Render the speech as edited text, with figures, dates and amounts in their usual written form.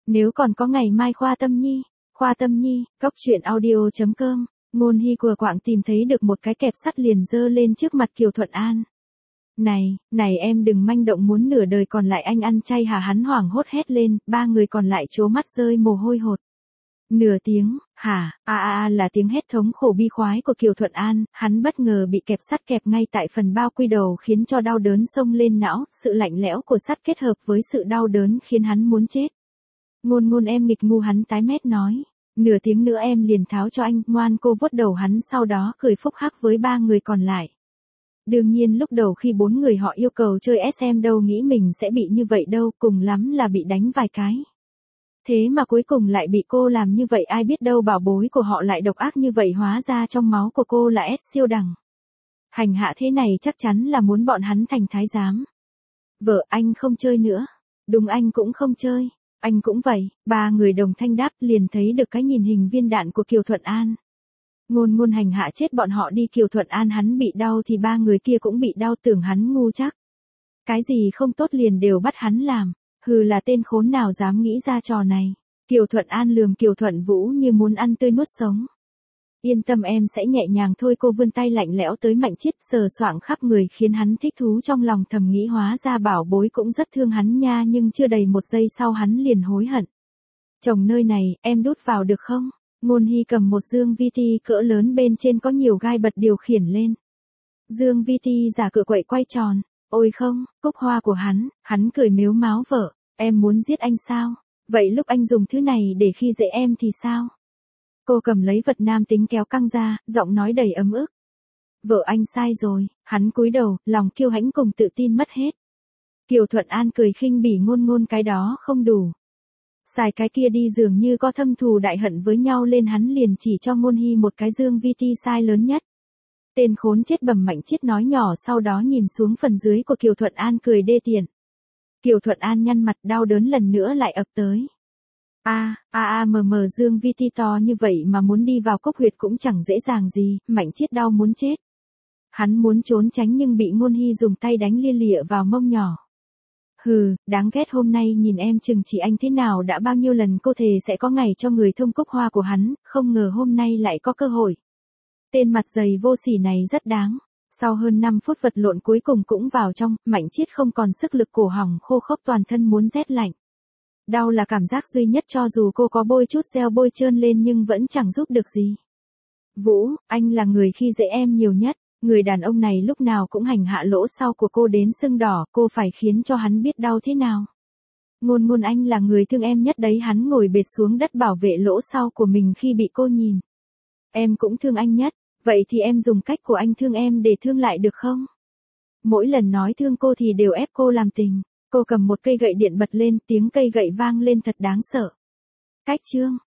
Nếu còn có ngày mai Khoa Tâm Nhi, cốc truyện audio.com, Ngôn Hy của quạng tìm thấy được một cái kẹp sắt liền giơ lên trước mặt Kiều Thuận An. Này em đừng manh động, muốn nửa đời còn lại anh ăn chay hả? Hắn hoảng hốt hét lên, ba người còn lại trố mắt rơi mồ hôi hột. Nửa tiếng, hả, là tiếng hét thống khổ bi khoái của Kiều Thuận An, hắn bất ngờ bị kẹp sắt kẹp ngay tại phần bao quy đầu khiến cho đau đớn xông lên não, sự lạnh lẽo của sắt kết hợp với sự đau đớn khiến hắn muốn chết. Ngôn em nghịch ngu, hắn tái mét nói, nửa tiếng nữa em liền tháo cho anh, ngoan. Cô vuốt đầu hắn sau đó cười phúc hắc với ba người còn lại. Đương nhiên lúc đầu khi bốn người họ yêu cầu chơi SM đâu nghĩ mình sẽ bị như vậy đâu, cùng lắm là bị đánh vài cái. Thế mà cuối cùng lại bị cô làm như vậy, ai biết đâu bảo bối của họ lại độc ác như vậy, hóa ra trong máu của cô là S siêu đẳng. Hành hạ thế này chắc chắn là muốn bọn hắn thành thái giám. Vợ anh không chơi nữa. Đúng, anh cũng không chơi. Anh cũng vậy. Ba người đồng thanh đáp, liền thấy được cái nhìn hình viên đạn của Kiều Thuận An. Ngôn hành hạ chết bọn họ đi. Kiều Thuận An hắn bị đau thì ba người kia cũng bị đau, tưởng hắn ngu chắc. Cái gì không tốt liền đều bắt hắn làm. Hừ, là tên khốn nào dám nghĩ ra trò này. Kiều Thuận An lườm Kiều Thuận Vũ như muốn ăn tươi nuốt sống. Yên tâm, em sẽ nhẹ nhàng thôi. Cô vươn tay lạnh lẽo tới Mạnh Chiết, sờ soạng khắp người khiến hắn thích thú, trong lòng thầm nghĩ hóa ra bảo bối cũng rất thương hắn nha, nhưng chưa đầy một giây sau hắn liền hối hận. Chồng nơi này, em đút vào được không? Ngôn Hy cầm một dương VT cỡ lớn, bên trên có nhiều gai bật điều khiển lên. Dương VT giả cựa quậy quay tròn. Ôi không, cúc hoa của hắn cười mếu máo, vợ, em muốn giết anh sao? Vậy lúc anh dùng thứ này để khi dễ em thì sao? Cô cầm lấy vật nam tính kéo căng ra, giọng nói đầy ấm ức. Vợ anh sai rồi. Hắn cúi đầu, lòng kiêu hãnh cùng tự tin mất hết. Kiều Thuận An cười khinh bỉ, ngôn cái đó không đủ. Xài cái kia đi, dường như có thâm thù đại hận với nhau lên. Hắn liền chỉ cho Ngôn Hy một cái dương VT size lớn nhất. Tên khốn chết, bẩm Mạnh Chiết nói nhỏ, sau đó nhìn xuống phần dưới của Kiều Thuận An cười đê tiện. Kiều Thuận An nhăn mặt, đau đớn lần nữa lại ập tới. Dương VT to như vậy mà muốn đi vào cốc huyệt cũng chẳng dễ dàng gì. Mạnh Chiết đau muốn chết. Hắn muốn trốn tránh nhưng bị Ngôn Hy dùng tay đánh lia lịa vào mông nhỏ. Hừ, đáng ghét, hôm nay nhìn em chừng chỉ anh thế nào, đã bao nhiêu lần cô thề sẽ có ngày cho người thông cốc hoa của hắn, không ngờ hôm nay lại có cơ hội. Tên mặt dày vô sỉ này rất đáng. Sau hơn 5 phút vật lộn cuối cùng cũng vào trong, Mạnh Chiết không còn sức lực, cổ họng khô khốc, toàn thân muốn rét lạnh. Đau là cảm giác duy nhất, cho dù cô có bôi chút gel bôi trơn lên nhưng vẫn chẳng giúp được gì. Vũ, anh là người khi dễ em nhiều nhất. Người đàn ông này lúc nào cũng hành hạ lỗ sau của cô đến sưng đỏ, cô phải khiến cho hắn biết đau thế nào. Ngôn anh là người thương em nhất đấy. Hắn ngồi bệt xuống đất bảo vệ lỗ sau của mình khi bị cô nhìn. Em cũng thương anh nhất. Vậy thì em dùng cách của anh thương em để thương lại được không? Mỗi lần nói thương cô thì đều ép cô làm tình. Cô cầm một cây gậy điện bật lên, tiếng cây gậy vang lên thật đáng sợ. Cách chương.